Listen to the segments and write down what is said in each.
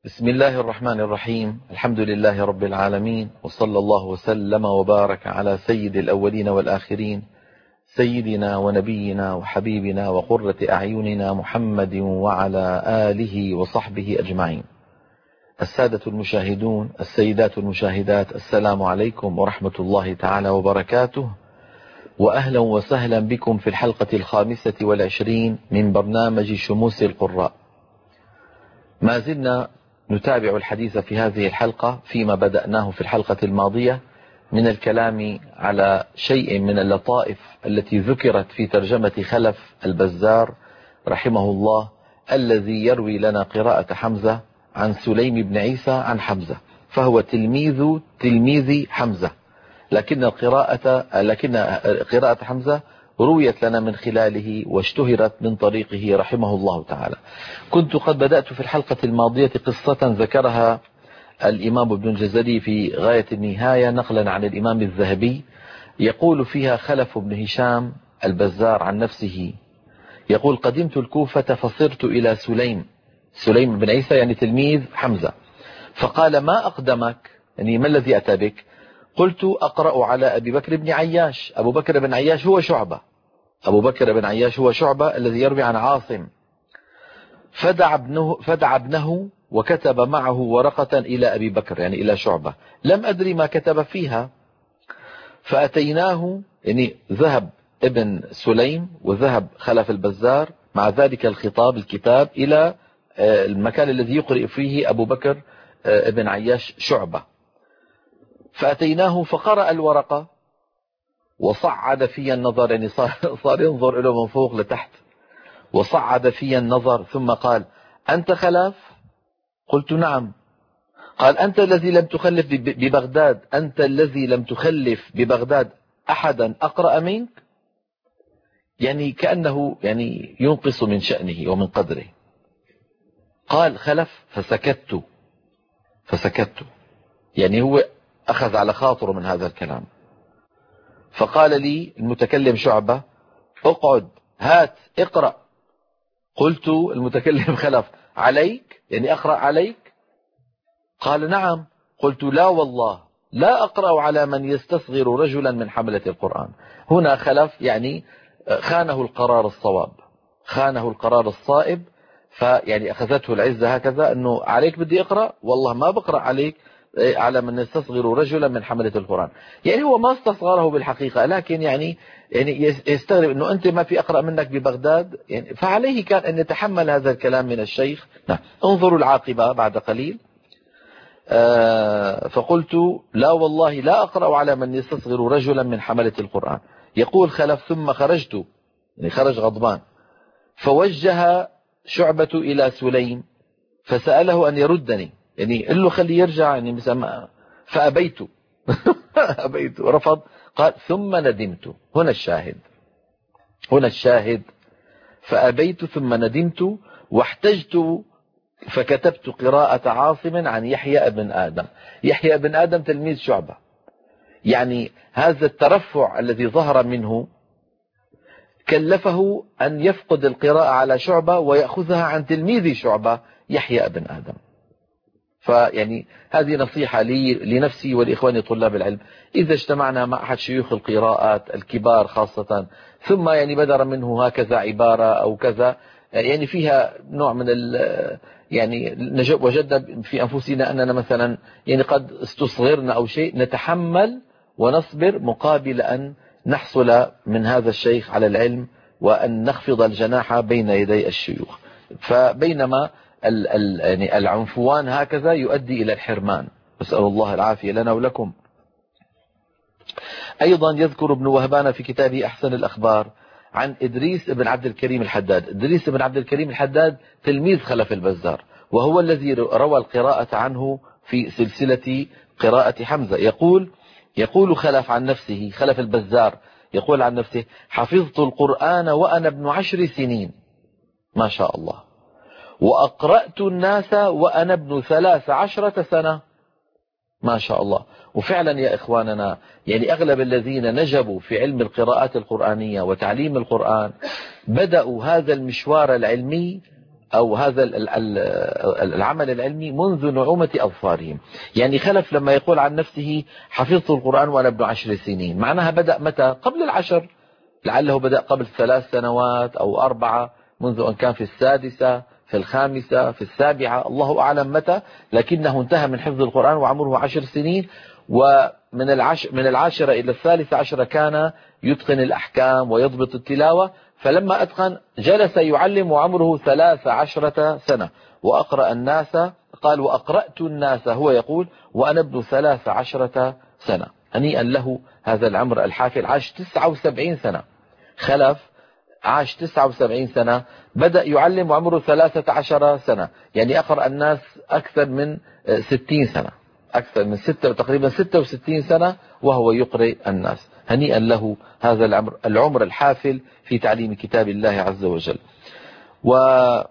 بسم الله الرحمن الرحيم. الحمد لله رب العالمين، وصلى الله وسلم وبارك على سيد الأولين والآخرين، سيدنا ونبينا وحبيبنا وقرة أعيننا محمد وعلى آله وصحبه أجمعين. السادة المشاهدون، السيدات المشاهدات، السلام عليكم ورحمة الله تعالى وبركاته، وأهلا وسهلا بكم في الحلقة 25 من برنامج شموس القراء. ما زلنا نتابع الحديث في هذه الحلقة فيما بدأناه في الحلقة الماضية من الكلام على شيء من اللطائف التي ذكرت في ترجمة خلف البزار رحمه الله، الذي يروي لنا قراءة حمزة عن سليم بن عيسى عن حمزة، فهو تلميذ حمزة، لكن قراءة حمزة رويت لنا من خلاله واشتهرت من طريقه رحمه الله تعالى. كنت قد بدأت في الحلقة الماضية قصة ذكرها الإمام ابن الجزري في غاية النهاية نقلا عن الإمام الذهبي، يقول فيها خلف بن هشام البزار عن نفسه، يقول: قدمت الكوفة فصرت إلى سليم بن عيسى يعني تلميذ حمزة، فقال: ما أقدمك؟ يعني ما الذي أتى بك؟ قلت: أقرأ على أبي بكر بن عياش. أبو بكر بن عياش هو شعبة الذي يروي عن عاصم. فدعا ابنه وكتب معه ورقة إلى أبي بكر يعني إلى شعبة، لم أدري ما كتب فيها، فأتيناه، يعني ذهب ابن سليم وذهب خلف البزار مع ذلك الكتاب إلى المكان الذي يقرئ فيه أبو بكر ابن عياش شعبة. فأتيناه فقرأ الورقة وصعد في النظر، يعني صار ينظر له من فوق لتحت، وصعد في النظر ثم قال: أنت خلف؟ قلت: نعم. قال: أنت الذي لم تخلف ببغداد أحدا أقرأ منك، يعني كأنه يعني ينقص من شأنه ومن قدره. قال خلف فسكت، يعني هو أخذ على خاطره من هذا الكلام. فقال لي المتكلم شعبة: اقعد، هات، اقرأ. قلت المتكلم خلف: عليك؟ يعني أقرأ عليك؟ قال: نعم. قلت: لا والله، لا أقرأ على من يستصغر رجلا من حملة القرآن. هنا خلف يعني خانه القرار الصائب، فيعني أخذته العزة هكذا أنه عليك بدي أقرأ، والله ما بقرأ عليك على من يستصغر رجلا من حملة القرآن. يعني هو ما استصغره بالحقيقة، لكن يعني يستغرب أنه أنت ما في أقرأ منك ببغداد، يعني فعليه كان أن يتحمل هذا الكلام من الشيخ. نعم. انظروا العاقبة بعد قليل. فقلت: لا والله، لا أقرأ على من يستصغر رجلا من حملة القرآن. يقول خلف: ثم خرجت، يعني خرج غضبان، فوجه شعبة إلى سليم فسأله أن يردني، يعني قل له خلي يرجع، يعني فأبيت أبيت، رفض. قال: ثم ندمت. هنا الشاهد: فأبيت ثم ندمت واحتجت فكتبت قراءة عاصم عن يحيى بن آدم تلميذ شعبة. يعني هذا الترفع الذي ظهر منه كلفه أن يفقد القراءة على شعبة ويأخذها عن تلميذ شعبة يحيى بن آدم. فيعني هذه نصيحة لي لنفسي ولإخواني طلاب العلم، إذا اجتمعنا مع أحد شيوخ القراءات الكبار خاصة، ثم يعني بدر منه هكذا عبارة أو كذا يعني فيها نوع من يعني وجدنا في أنفسنا أننا مثلا يعني قد استصغرنا أو شيء، نتحمل ونصبر مقابل أن نحصل من هذا الشيخ على العلم وأن نخفض الجناح بين يدي الشيوخ. فبينما يعني العنفوان هكذا يؤدي إلى الحرمان، نسأل الله العافية لنا ولكم. أيضا يذكر ابن وهبان في كتابه أحسن الأخبار عن إدريس بن عبد الكريم الحداد. إدريس بن عبد الكريم الحداد تلميذ خلف البزار، وهو الذي روى القراءة عنه في سلسلة قراءة حمزة. يقول خلف عن نفسه، خلف البزار يقول عن نفسه: حفظت القرآن وأنا ابن 10 سنين، ما شاء الله، وأقرأت الناس وأنا ابن 13 سنة، ما شاء الله. وفعلا يا إخواننا، يعني أغلب الذين نجبوا في علم القراءات القرآنية وتعليم القرآن بدأوا هذا المشوار العلمي أو هذا العمل العلمي منذ نعومة أظفارهم. يعني خلف لما يقول عن نفسه حفظت القرآن وأنا ابن 10 سنين، معناها بدأ متى؟ قبل 10، لعله بدأ قبل 3 سنوات أو 4، منذ أن كان في 6، في 5، في 7، الله أعلم متى، لكنه انتهى من حفظ القرآن وعمره 10 سنين. ومن من 10 إلى 13 كان يتقن الأحكام ويضبط التلاوة، فلما أتقن جلس يعلم وعمره 13 سنة. وأقرأ الناس، قال وأقرأت الناس، هو يقول وأنا ابن 13 سنة. هنيئا له هذا العمر الحافل، عاش 79 سنة. خلف عاش 79 سنة، بدأ يعلم وعمره 13 سنة، يعني أقرأ الناس أكثر من 60 سنة، أكثر من تقريبا 66 سنة وهو يقرئ الناس. هنيئا له هذا العمر الحافل في تعليم كتاب الله عز وجل. وكان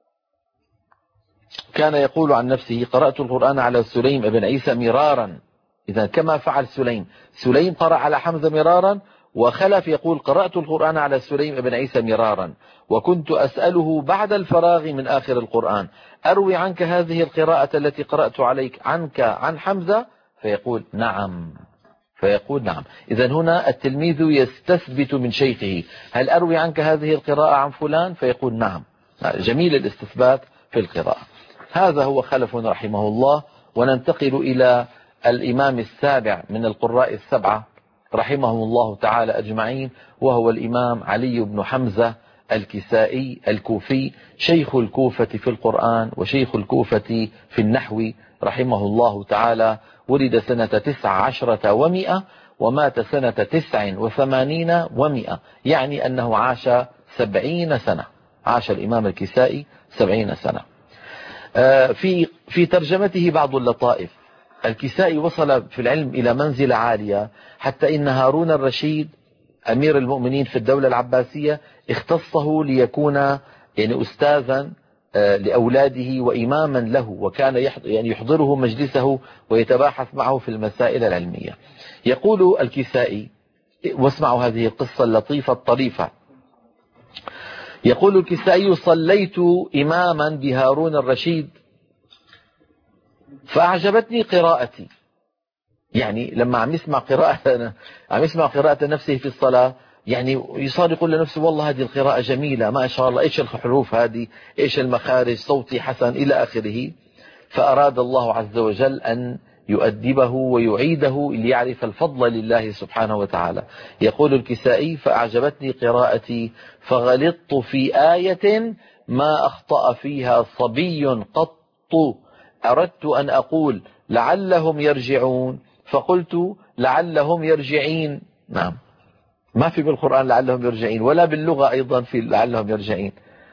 يقول عن نفسه قرأت القرآن على سليم بن عيسى مرارا. إذا كما فعل سليم قرأ على حمزة مرارا، وخلف يقول قرأت القرآن على سليم بن عيسى مرارا، وكنت أسأله بعد الفراغ من آخر القرآن أروي عنك هذه القراءة التي قرأت عليك عنك عن حمزة؟ فيقول نعم. إذا هنا التلميذ يستثبت من شيخه، هل أروي عنك هذه القراءة عن فلان؟ فيقول نعم. جميل الاستثبات في القراءة. هذا هو خلف رحمه الله. وننتقل إلى الإمام السابع من القراء ال7 رحمهم الله تعالى أجمعين، وهو الإمام علي بن حمزة الكسائي الكوفي، شيخ الكوفة في القرآن وشيخ الكوفة في النحو رحمه الله تعالى. ولد سنة 19 و100 ومات سنة 89 و100، يعني أنه عاش 70 سنة. عاش الإمام الكسائي 70 سنة. في ترجمته بعض اللطائف. الكسائي وصل في العلم إلى منزلة عالية، حتى إن هارون الرشيد أمير المؤمنين في الدولة العباسية اختصه ليكون يعني أستاذا لأولاده وإماما له، وكان يعني يحضره مجلسه ويتباحث معه في المسائل العلمية. يقول الكسائي، واسمعوا هذه القصة اللطيفة الطريفة. يقول الكسائي صليت إماما بهارون الرشيد فأعجبتني قراءتي. يعني لما عم يسمع قراءة نفسه في الصلاة، يعني يصار يقول لنفسه والله هذه القراءة جميلة ما شاء الله، ايش الحروف هذه، ايش المخارج، صوتي حسن إلى آخره. فأراد الله عز وجل أن يؤدبه ويعيده ليعرف الفضل لله سبحانه وتعالى. يقول الكسائي فأعجبتني قراءتي فغلطت في آية ما أخطأ فيها صبي قط، أردت أن أقول لعلهم يرجعون فقلت لعلهم يرجعين. نعم، ما في بالقرآن لعلهم يرجعين، ولا باللغة أيضا في لعلهم يرجعين.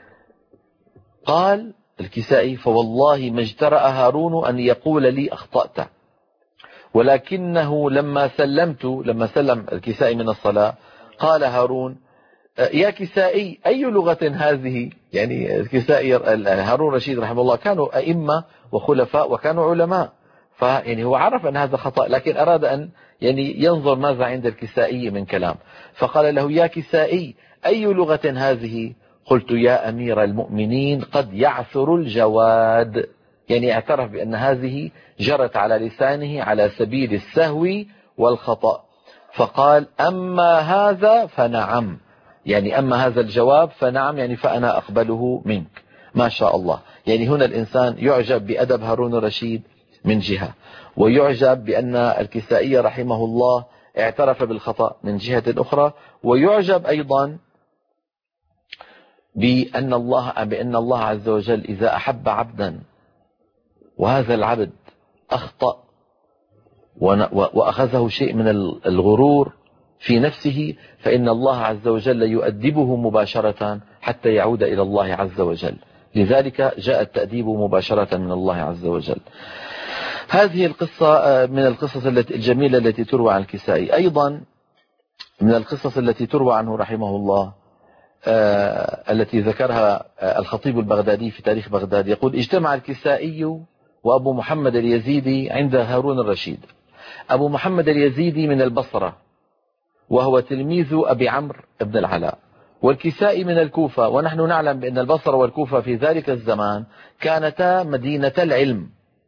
قال الكسائي فوالله ما اجترأ هارون أن يقول لي أخطأت، ولكنه لما سلم الكسائي من الصلاة قال هارون يا كسائي أي لغة هذه؟ يعني الكسائي هارون رشيد رحمه الله كانوا أئمة وخلفاء وكانوا علماء، فيعني هو عرف أن هذا خطأ، لكن أراد أن يعني ينظر ماذا عند الكسائي من كلام. فقال له يا كسائي أي لغة هذه؟ قلت يا أمير المؤمنين قد يعثر الجواد، يعني اعترف بأن هذه جرت على لسانه على سبيل السهو والخطأ. فقال أما هذا فنعم، يعني أما هذا الجواب فنعم، يعني فأنا أقبله منك. ما شاء الله. يعني هنا الإنسان يعجب بأدب هارون الرشيد من جهة، ويعجب بأن الكسائي رحمه الله اعترف بالخطأ من جهة أخرى، ويعجب أيضا بأن الله عز وجل إذا أحب عبدا وهذا العبد أخطأ وأخذه شيء من الغرور في نفسه، فإن الله عز وجل يؤدبه مباشرة حتى يعود إلى الله عز وجل. لذلك جاء التأديب مباشرة من الله عز وجل. هذه القصة من القصص الجميلة التي تروى عن الكسائي. أيضا من القصص التي تروى عنه رحمه الله التي ذكرها الخطيب البغدادي في تاريخ بغداد، يقول اجتمع الكسائي وأبو محمد اليزيدي عند هارون الرشيد. أبو محمد اليزيدي من البصرة، وهو تلميذ أبي عمرو بن العلاء، والكسائي من الكوفة، ونحن نعلم بأن البصرة والكوفة في ذلك الزمان كانتا مدينة العلم.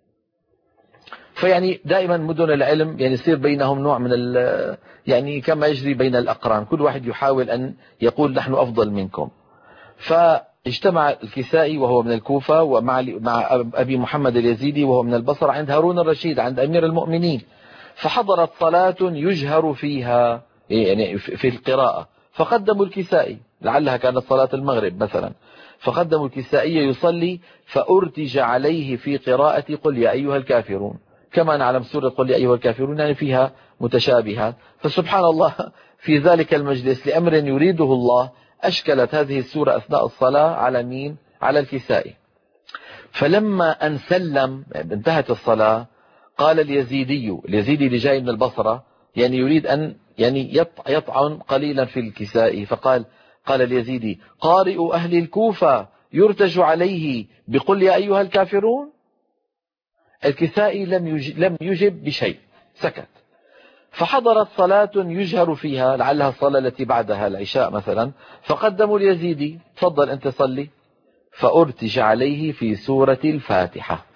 فيعني دائما مدن العلم يعني يصير بينهم نوع من يعني كما يجري بين الأقران، كل واحد يحاول أن يقول نحن أفضل منكم. فاجتمع الكسائي وهو من الكوفة ومع أبي محمد اليزيدي وهو من البصرة عند هارون الرشيد عند أمير المؤمنين، فحضرت صلاة يجهر فيها يعني في القراءة، فقدموا الكسائي، لعلها كانت صلاة المغرب مثلا، فقدموا الكسائي يصلي، فأرتج عليه في قراءة قل يا أيها الكافرون. كما نعلم سورة قل يا أيها الكافرون يعني فيها متشابهات، فسبحان الله في ذلك المجلس لأمر يريده الله أشكلت هذه السورة أثناء الصلاة على مين؟ على الكسائي. فلما أن سلم انتهت الصلاة قال اليزيدي اللي جاي من البصرة يعني يريد أن يعني يطعن قليلا في الكسائي، قال اليزيدي قارئ أهل الكوفة يرتج عليه بقل يا أيها الكافرون. الكسائي لم يجب بشيء، سكت. فحضرت صلاة يجهر فيها، لعلها الصلاة التي بعدها العشاء مثلا، فقدموا اليزيدي تفضل أنت صلي، فأرتج عليه في سورة الفاتحة.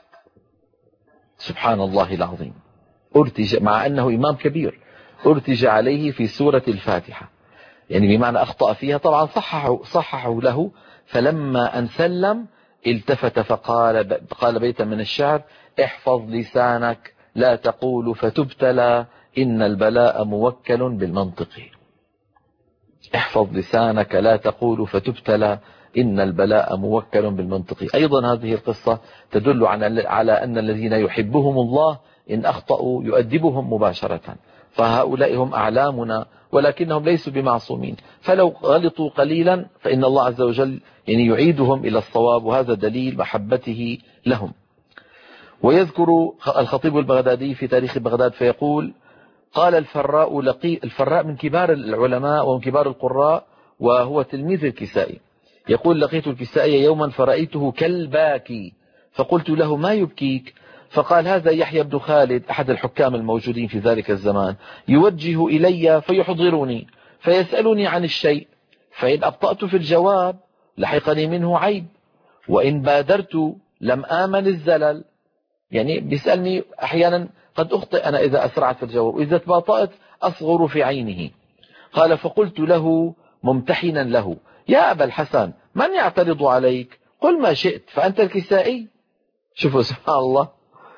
سبحان الله العظيم، أرتج مع أنه إمام كبير، أرتج عليه في سورة الفاتحة، يعني بمعنى أخطأ فيها، طبعا صححوا له. فلما أن سلم التفت قال بيتا من الشعر: احفظ لسانك لا تقول فتبتلى إن البلاء موكل بالمنطق. احفظ لسانك لا تقول فتبتلى إن البلاء موكل بالمنطق. أيضا هذه القصة تدل على أن الذين يحبهم الله إن أخطأوا يؤدبهم مباشرة، فهؤلاء هم أعلامنا ولكنهم ليسوا بمعصومين، فلو غلطوا قليلا فإن الله عز وجل يعني يعيدهم إلى الصواب، وهذا دليل محبته لهم. ويذكر الخطيب البغدادي في تاريخ بغداد فيقول: قال الفراء من كبار العلماء ومن كبار القراء وهو تلميذ الكسائي، يقول: لقيت الكسائي يوما فرأيته كالباكي، فقلت له: ما يبكيك؟ فقال: هذا يحيى بن خالد أحد الحكام الموجودين في ذلك الزمان يوجه إلي فيحضرني فيسألني عن الشيء، فإن أبطأت في الجواب لحقني منه عيب، وإن بادرت لم آمن الزلل. يعني بيسألني أحيانا قد أخطئ أنا إذا أسرعت في الجواب، وإذا تباطأت أصغر في عينه. قال: فقلت له ممتحنا له: يا أبا الحسن من يعترض عليك؟ قل ما شئت فأنت الكسائي. شوفوا سبحان الله،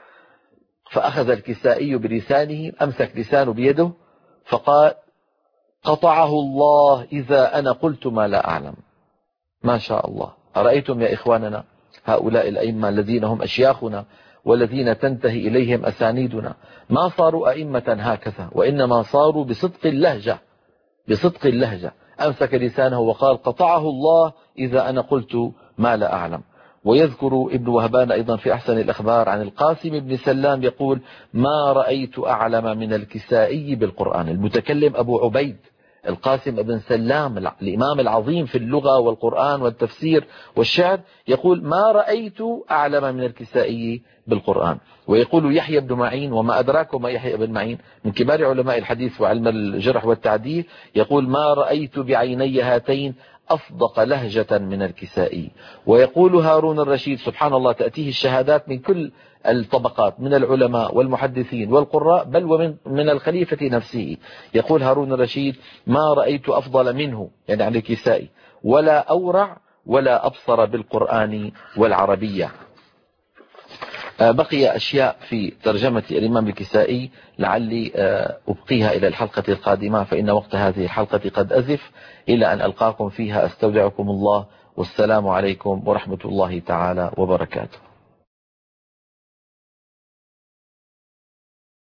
فأخذ الكسائي بلسانه، أمسك لسانه بيده فقال: قطعه الله إذا أنا قلت ما لا أعلم. ما شاء الله. أرأيتم يا إخواننا هؤلاء الأئمة الذين هم أشياخنا والذين تنتهي إليهم أسانيدنا ما صاروا أئمة هكذا، وإنما صاروا بصدق اللهجة. أمسك لسانه وقال: قطعه الله إذا أنا قلت ما لا أعلم. ويذكر ابن وهبان أيضا في أحسن الأخبار عن القاسم بن سلام يقول: ما رأيت أعلم من الكسائي بالقرآن. المتكلم أبو عبيد القاسم بن سلام الإمام العظيم في اللغة والقرآن والتفسير والشعر، يقول: ما رأيت أعلم من الكسائي بالقرآن. ويقول يحيى بن معين، وما أدراكم ما يحيى بن معين، من كبار علماء الحديث وعلم الجرح والتعديل، يقول: ما رأيت بعيني هاتين أصدق لهجة من الكسائي. ويقول هارون الرشيد سبحان الله تأتيه الشهادات من كل الطبقات من العلماء والمحدثين والقراء، بل ومن الخليفة نفسه. يقول هارون الرشيد: ما رأيت أفضل منه يعني عن الكسائي، ولا أورع ولا أبصر بالقرآن والعربية. بقي أشياء في ترجمة الإمام الكسائي لعلي أبقيها إلى الحلقة القادمة، فإن وقت هذه الحلقة قد أزف. إلى أن ألقاكم فيها أستودعكم الله، والسلام عليكم ورحمة الله تعالى وبركاته.